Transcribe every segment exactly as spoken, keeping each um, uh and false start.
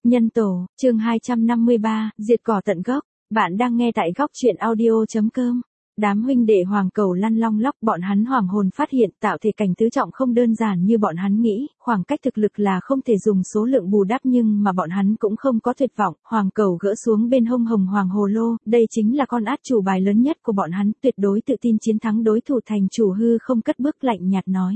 Nhân tổ, chương hai trăm năm mươi ba, diệt cỏ tận gốc. Bạn đang nghe tại góc truyện audio.com. Đám huynh đệ Hoàng Cầu lăn long lóc, bọn hắn hoàng hồn phát hiện tạo thể cảnh tứ trọng không đơn giản như bọn hắn nghĩ, khoảng cách thực lực là không thể dùng số lượng bù đắp, nhưng mà bọn hắn cũng không có tuyệt vọng. Hoàng Cầu gỡ xuống bên hông hồng hoàng hồ lô, đây chính là con át chủ bài lớn nhất của bọn hắn, tuyệt đối tự tin chiến thắng đối thủ. Thành chủ hư không cất bước lạnh nhạt nói: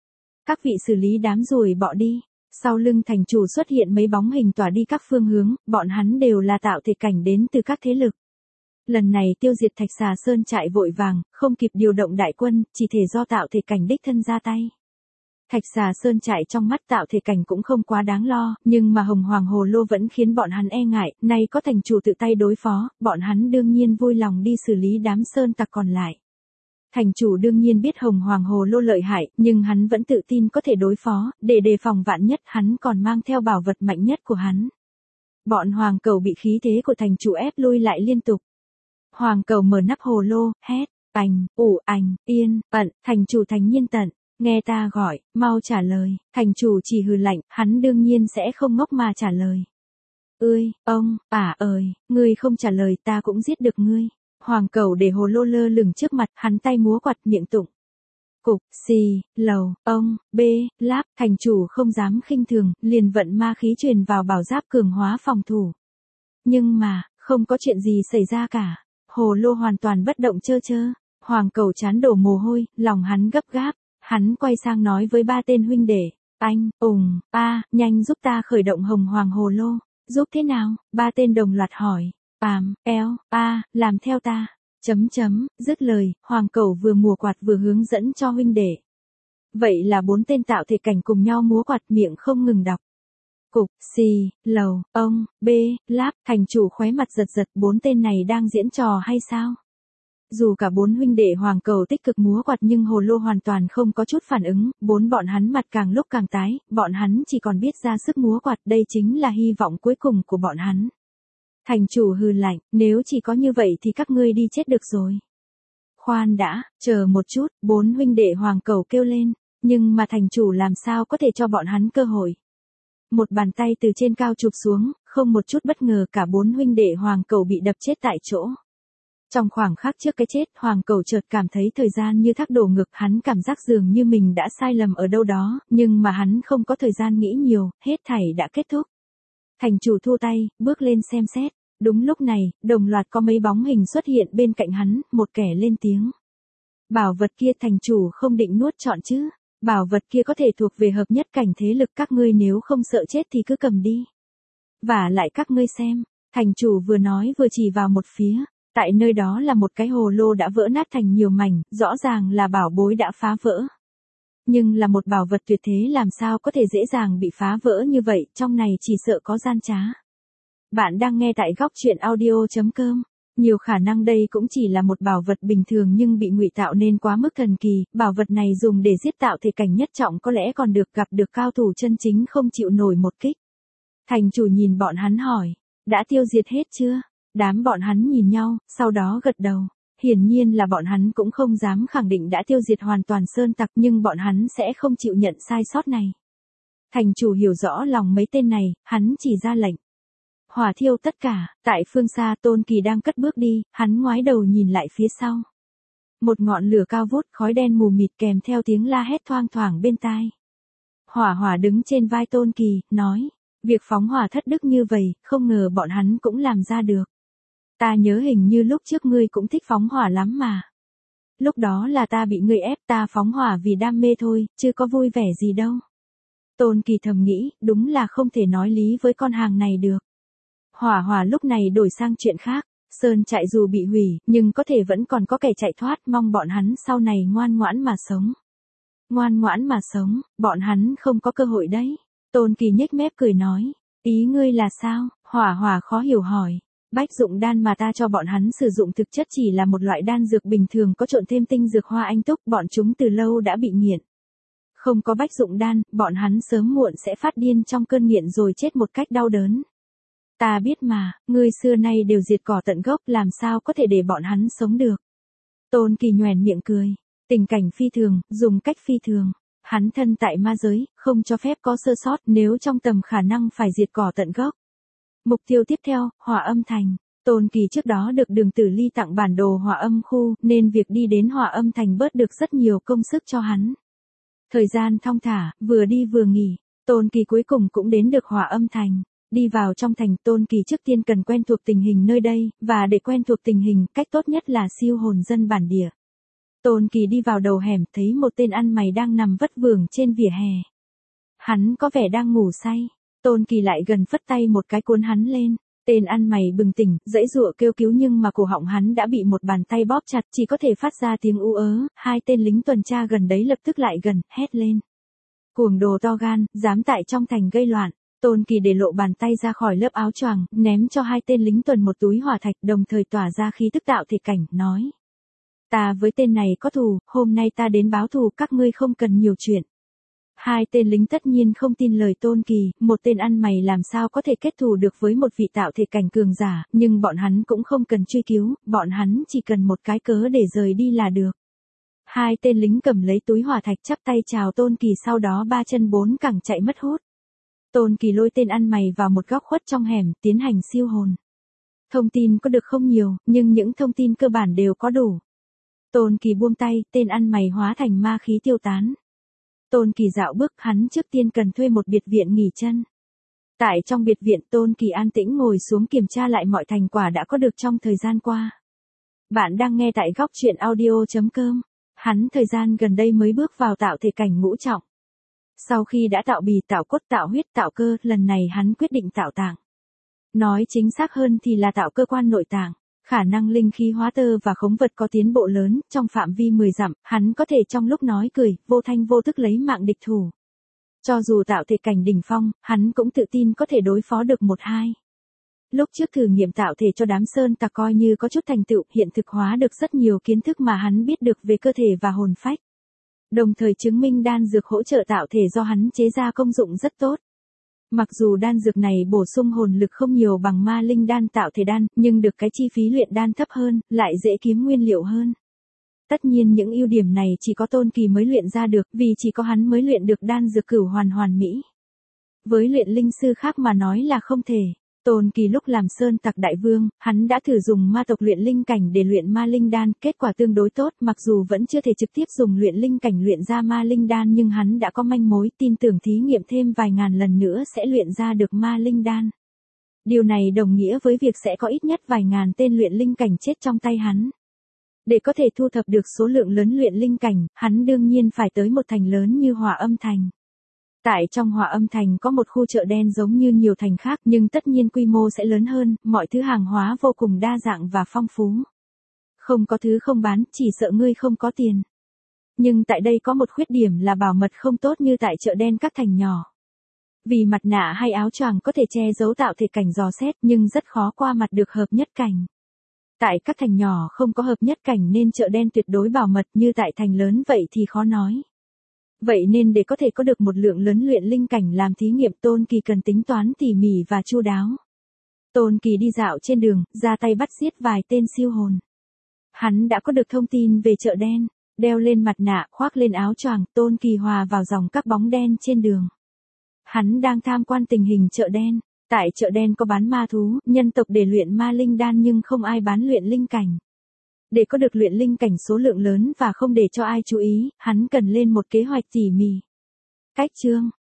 các vị xử lý đám ruồi bọ đi. Sau lưng thành chủ xuất hiện mấy bóng hình tỏa đi các phương hướng, bọn hắn đều là tạo thể cảnh đến từ các thế lực. Lần này tiêu diệt Thạch Xà Sơn trại vội vàng, không kịp điều động đại quân, chỉ thể do tạo thể cảnh đích thân ra tay. Thạch Xà Sơn trại trong mắt tạo thể cảnh cũng không quá đáng lo, nhưng mà hồng hoàng hồ lô vẫn khiến bọn hắn e ngại, nay có thành chủ tự tay đối phó, bọn hắn đương nhiên vui lòng đi xử lý đám sơn tặc còn lại. Thành chủ đương nhiên biết hồng hoàng hồ lô lợi hại, nhưng hắn vẫn tự tin có thể đối phó, để đề phòng vạn nhất hắn còn mang theo bảo vật mạnh nhất của hắn. Bọn Hoàng Cầu bị khí thế của thành chủ ép lui lại liên tục. Hoàng Cầu mở nắp hồ lô, hét, ảnh, ủ ảnh, yên, ẩn, thành chủ thành nhiên tận, nghe ta gọi, mau trả lời. Thành chủ chỉ hừ lạnh, hắn đương nhiên sẽ không ngốc mà trả lời. Ơi, ông, ả ơi, ngươi không trả lời ta cũng giết được ngươi. Hoàng Cầu để hồ lô lơ lửng trước mặt, hắn tay múa quạt miệng tụng. Cục, xì, lầu, ông, bê, láp, thành chủ không dám khinh thường, liền vận ma khí truyền vào bảo giáp cường hóa phòng thủ. Nhưng mà, không có chuyện gì xảy ra cả. Hồ lô hoàn toàn bất động chơ chơ. Hoàng Cầu chán đổ mồ hôi, lòng hắn gấp gáp. Hắn quay sang nói với ba tên huynh đệ. Anh, ùng, a, nhanh giúp ta khởi động hồng hoàng hồ lô. Giúp thế nào? Ba tên đồng loạt hỏi. Pàm, eo, a, làm theo ta. Chấm chấm, dứt lời, Hoàng Cầu vừa múa quạt vừa hướng dẫn cho huynh đệ. Vậy là bốn tên tạo thể cảnh cùng nhau múa quạt, miệng không ngừng đọc. Cục, xì, lầu, ông, bê, láp, thành chủ khóe mặt giật giật, bốn tên này đang diễn trò hay sao? Dù cả bốn huynh đệ Hoàng Cầu tích cực múa quạt nhưng hồ lô hoàn toàn không có chút phản ứng, bốn bọn hắn mặt càng lúc càng tái, bọn hắn chỉ còn biết ra sức múa quạt, đây chính là hy vọng cuối cùng của bọn hắn. Thành chủ hừ lạnh, nếu chỉ có như vậy thì các ngươi đi chết được rồi. Khoan đã, chờ một chút, bốn huynh đệ Hoàng Cầu kêu lên, nhưng mà thành chủ làm sao có thể cho bọn hắn cơ hội. Một bàn tay từ trên cao chụp xuống, không một chút bất ngờ cả bốn huynh đệ Hoàng Cầu bị đập chết tại chỗ. Trong khoảng khắc trước cái chết, Hoàng Cầu chợt cảm thấy thời gian như thác đổ ngực, hắn cảm giác dường như mình đã sai lầm ở đâu đó, nhưng mà hắn không có thời gian nghĩ nhiều, hết thảy đã kết thúc. Thành chủ thu tay, bước lên xem xét. Đúng lúc này, đồng loạt có mấy bóng hình xuất hiện bên cạnh hắn, một kẻ lên tiếng. Bảo vật kia thành chủ không định nuốt trọn chứ? Bảo vật kia có thể thuộc về hợp nhất cảnh thế lực, các ngươi nếu không sợ chết thì cứ cầm đi. Và lại các ngươi xem, thành chủ vừa nói vừa chỉ vào một phía, tại nơi đó là một cái hồ lô đã vỡ nát thành nhiều mảnh, rõ ràng là bảo bối đã phá vỡ. Nhưng là một bảo vật tuyệt thế làm sao có thể dễ dàng bị phá vỡ như vậy, trong này chỉ sợ có gian trá. Bạn đang nghe tại góc truyện audio.com. Nhiều khả năng đây cũng chỉ là một bảo vật bình thường nhưng bị ngụy tạo nên quá mức thần kỳ, bảo vật này dùng để giết tạo thể cảnh nhất trọng có lẽ còn được gặp được cao thủ chân chính không chịu nổi một kích. Thành chủ nhìn bọn hắn hỏi, đã tiêu diệt hết chưa? Đám bọn hắn nhìn nhau, sau đó gật đầu. Hiển nhiên là bọn hắn cũng không dám khẳng định đã tiêu diệt hoàn toàn sơn tặc, nhưng bọn hắn sẽ không chịu nhận sai sót này. Thành chủ hiểu rõ lòng mấy tên này, hắn chỉ ra lệnh. Hỏa thiêu tất cả. Tại phương xa Tôn Kỳ đang cất bước đi, hắn ngoái đầu nhìn lại phía sau. Một ngọn lửa cao vút, khói đen mù mịt kèm theo tiếng la hét thoang thoảng bên tai. Hỏa Hỏa đứng trên vai Tôn Kỳ, nói, việc phóng hỏa thất đức như vậy, không ngờ bọn hắn cũng làm ra được. Ta nhớ hình như lúc trước ngươi cũng thích phóng hỏa lắm mà. Lúc đó là ta bị ngươi ép, ta phóng hỏa vì đam mê thôi, chứ có vui vẻ gì đâu. Tôn Kỳ thầm nghĩ, đúng là không thể nói lý với con hàng này được. Hỏa Hỏa lúc này đổi sang chuyện khác, sơn trại dù bị hủy, nhưng có thể vẫn còn có kẻ chạy thoát, mong bọn hắn sau này ngoan ngoãn mà sống. Ngoan ngoãn mà sống, bọn hắn không có cơ hội đấy. Tôn Kỳ nhếch mép cười nói, ý ngươi là sao? Hỏa Hỏa khó hiểu hỏi. Bách dụng đan mà ta cho bọn hắn sử dụng thực chất chỉ là một loại đan dược bình thường có trộn thêm tinh dược hoa anh túc, bọn chúng từ lâu đã bị nghiện. Không có bách dụng đan, bọn hắn sớm muộn sẽ phát điên trong cơn nghiện rồi chết một cách đau đớn. Ta biết mà, ngươi xưa nay đều diệt cỏ tận gốc, làm sao có thể để bọn hắn sống được. Tôn Kỳ nhoẻn miệng cười, tình cảnh phi thường, dùng cách phi thường. Hắn thân tại ma giới, không cho phép có sơ sót, nếu trong tầm khả năng phải diệt cỏ tận gốc. Mục tiêu tiếp theo, Hòa Âm Thành. Tôn Kỳ trước đó được Đường Tử Ly tặng bản đồ Hòa Âm khu, nên việc đi đến Hòa Âm Thành bớt được rất nhiều công sức cho hắn. Thời gian thong thả, vừa đi vừa nghỉ, Tôn Kỳ cuối cùng cũng đến được Hòa Âm Thành. Đi vào trong thành, Tôn Kỳ trước tiên cần quen thuộc tình hình nơi đây, và để quen thuộc tình hình, cách tốt nhất là siêu hồn dân bản địa. Tôn Kỳ đi vào đầu hẻm, thấy một tên ăn mày đang nằm vất vưởng trên vỉa hè. Hắn có vẻ đang ngủ say. Tôn Kỳ lại gần phất tay một cái cuốn hắn lên. Tên ăn mày bừng tỉnh, giãy giụa kêu cứu nhưng mà cổ họng hắn đã bị một bàn tay bóp chặt, chỉ có thể phát ra tiếng ú ớ. Hai tên lính tuần tra gần đấy lập tức lại gần, hét lên. Cuồng đồ to gan, dám tại trong thành gây loạn. Tôn Kỳ để lộ bàn tay ra khỏi lớp áo choàng, ném cho hai tên lính tuần một túi hỏa thạch, đồng thời tỏa ra khí tức tạo thể cảnh, nói. Ta với tên này có thù, hôm nay ta đến báo thù, các ngươi không cần nhiều chuyện. Hai tên lính tất nhiên không tin lời Tôn Kỳ, một tên ăn mày làm sao có thể kết thù được với một vị tạo thể cảnh cường giả, nhưng bọn hắn cũng không cần truy cứu, bọn hắn chỉ cần một cái cớ để rời đi là được. Hai tên lính cầm lấy túi hỏa thạch chắp tay chào Tôn Kỳ, sau đó ba chân bốn cẳng chạy mất hút. Tôn Kỳ lôi tên ăn mày vào một góc khuất trong hẻm, tiến hành siêu hồn. Thông tin có được không nhiều, nhưng những thông tin cơ bản đều có đủ. Tôn Kỳ buông tay, tên ăn mày hóa thành ma khí tiêu tán. Tôn Kỳ dạo bước, hắn trước tiên cần thuê một biệt viện nghỉ chân. Tại trong biệt viện, Tôn Kỳ an tĩnh ngồi xuống kiểm tra lại mọi thành quả đã có được trong thời gian qua. Bạn đang nghe tại góc truyện audio chấm com. Hắn thời gian gần đây mới bước vào tạo thể cảnh ngũ trọng. Sau khi đã tạo bì, tạo cốt, tạo huyết, tạo cơ, lần này hắn quyết định tạo tạng. Nói chính xác hơn thì là tạo cơ quan nội tạng. Khả năng linh khí hóa tơ và khống vật có tiến bộ lớn, trong phạm vi mười dặm, hắn có thể trong lúc nói cười, vô thanh vô tức lấy mạng địch thủ. Cho dù tạo thể cảnh đỉnh phong, hắn cũng tự tin có thể đối phó được một hai. Lúc trước thử nghiệm tạo thể cho đám sơn tặc coi như có chút thành tựu, hiện thực hóa được rất nhiều kiến thức mà hắn biết được về cơ thể và hồn phách. Đồng thời chứng minh đan dược hỗ trợ tạo thể do hắn chế ra công dụng rất tốt. Mặc dù đan dược này bổ sung hồn lực không nhiều bằng ma linh đan tạo thể đan, nhưng được cái chi phí luyện đan thấp hơn, lại dễ kiếm nguyên liệu hơn. Tất nhiên những ưu điểm này chỉ có Tôn Kỳ mới luyện ra được, vì chỉ có hắn mới luyện được đan dược cửu hoàn hoàn mỹ. Với luyện linh sư khác mà nói là không thể. Tôn Kỳ lúc làm sơn tặc đại vương, hắn đã thử dùng ma tộc luyện linh cảnh để luyện ma linh đan, kết quả tương đối tốt, mặc dù vẫn chưa thể trực tiếp dùng luyện linh cảnh luyện ra ma linh đan nhưng hắn đã có manh mối, tin tưởng thí nghiệm thêm vài ngàn lần nữa sẽ luyện ra được ma linh đan. Điều này đồng nghĩa với việc sẽ có ít nhất vài ngàn tên luyện linh cảnh chết trong tay hắn. Để có thể thu thập được số lượng lớn luyện linh cảnh, hắn đương nhiên phải tới một thành lớn như Hòa Âm Thành. Tại trong Hòa Âm Thành có một khu chợ đen giống như nhiều thành khác, nhưng tất nhiên quy mô sẽ lớn hơn, mọi thứ hàng hóa vô cùng đa dạng và phong phú. Không có thứ không bán, chỉ sợ ngươi không có tiền. Nhưng tại đây có một khuyết điểm là bảo mật không tốt như tại chợ đen các thành nhỏ. Vì mặt nạ hay áo choàng có thể che giấu tạo thể cảnh dò xét nhưng rất khó qua mặt được hợp nhất cảnh. Tại các thành nhỏ không có hợp nhất cảnh nên chợ đen tuyệt đối bảo mật, như tại thành lớn vậy thì khó nói. Vậy nên để có thể có được một lượng lớn luyện linh cảnh làm thí nghiệm, Tôn Kỳ cần tính toán tỉ mỉ và chu đáo. Tôn Kỳ đi dạo trên đường, ra tay bắt giết vài tên siêu hồn. Hắn đã có được thông tin về chợ đen, đeo lên mặt nạ, khoác lên áo choàng, Tôn Kỳ hòa vào dòng các bóng đen trên đường. Hắn đang tham quan tình hình chợ đen. Tại chợ đen có bán ma thú, nhân tộc để luyện ma linh đan nhưng không ai bán luyện linh cảnh. Để có được luyện linh cảnh số lượng lớn và không để cho ai chú ý, hắn cần lên một kế hoạch tỉ mỉ. Cách chương,